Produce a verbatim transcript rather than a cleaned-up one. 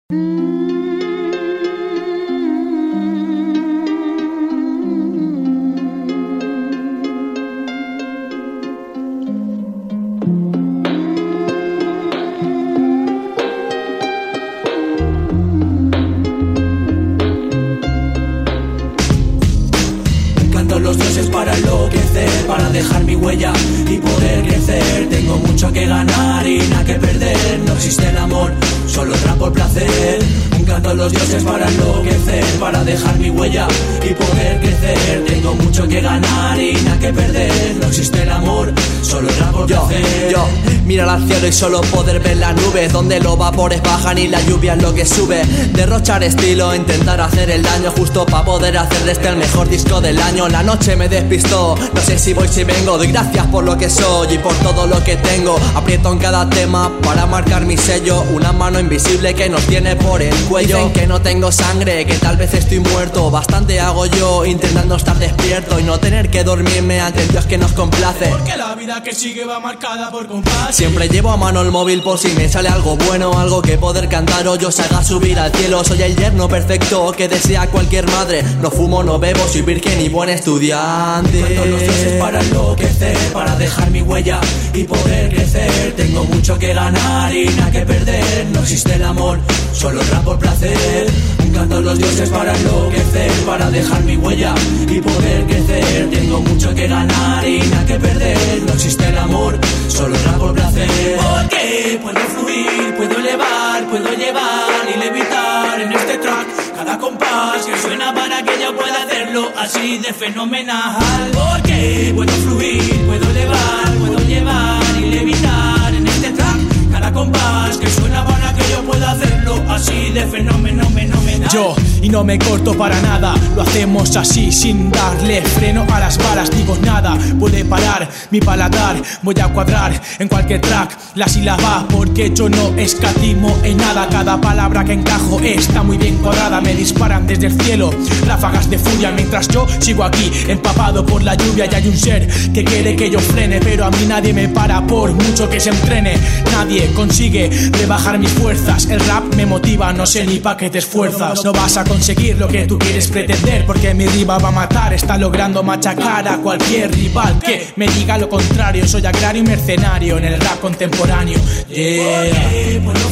Los dioses para enloquecer, para dejar mi huella y poder crecer. Tengo mucho que ganar y nada que perder. No existe el amor, solo rap por placer. Un canto a los dioses para enloquecer, para dejar mi huella y poder crecer. Tengo mucho que ganar y nada que perder. No existe el amor, solo rap por placer. Yo, yo, mirar al cielo y solo poder ver las nubes, donde los vapores bajan y la lluvia es lo que sube. Derrochar estilo, intentar hacer el daño justo para poder hacer de este el mejor disco del año. La noche me despistó, no sé si voy si vengo. Doy gracias por lo que soy y por todo lo que tengo. Aprieto en cada tema para marcar mi sello. Una mano invisible que nos tiene por el cuello. Dicen que no tengo sangre, que tal vez estoy muerto. Bastante hago yo intentando estar despierto y no tener que dormirme ante el Dios que nos complace. Porque la vida que sigue va marcada por compás. Siempre llevo a mano el móvil por si me sale algo bueno, algo que poder cantar o yo salga a subir al cielo. Soy el yerno perfecto que desea cualquier madre. No fumo, no bebo, soy virgen y buen estudiante. Canto los dioses para enloquecer, para dejar mi huella y poder crecer. Tengo mucho que ganar y nada que perder. No existe el amor, solo rap por placer. Canto los dioses para enloquecer, para dejar mi huella y poder crecer. Tengo mucho que ganar y nada que perder. No existe el amor, solo rap por placer. Porque puedo fluir, puedo elevar, puedo llevar y levitar en este track. Cada compás que suena para que yo pueda hacerlo así de fenomenal. Porque puedo fluir, puedo elevar, puedo llevar y levitar en este track. Cada compás que suena para que yo pueda hacerlo así de fenómeno, fenomenal. Yo, y no me corto para nada, lo hacemos así sin darle freno a las balas. Digo nada, puede parar mi paladar. Voy a cuadrar en cualquier track la sílaba porque yo no escatimo en nada. Cada palabra que encajo está muy bien cuadrada. Me disparan desde el cielo ráfagas de furia mientras yo sigo aquí empapado por la lluvia. Y hay un ser que quiere que yo frene, pero a mí nadie me para por mucho que se entrene. Nadie consigue rebajar mis fuerzas. El rap me motiva, no sé ni pa' qué te esfuerzas. No vas a conseguir lo que tú quieres pretender porque mi rima va a matar. Está logrando machacar a cualquier rival que me diga lo contrario. Soy agrario y mercenario en el rap contemporáneo. Yeah. Porque puedo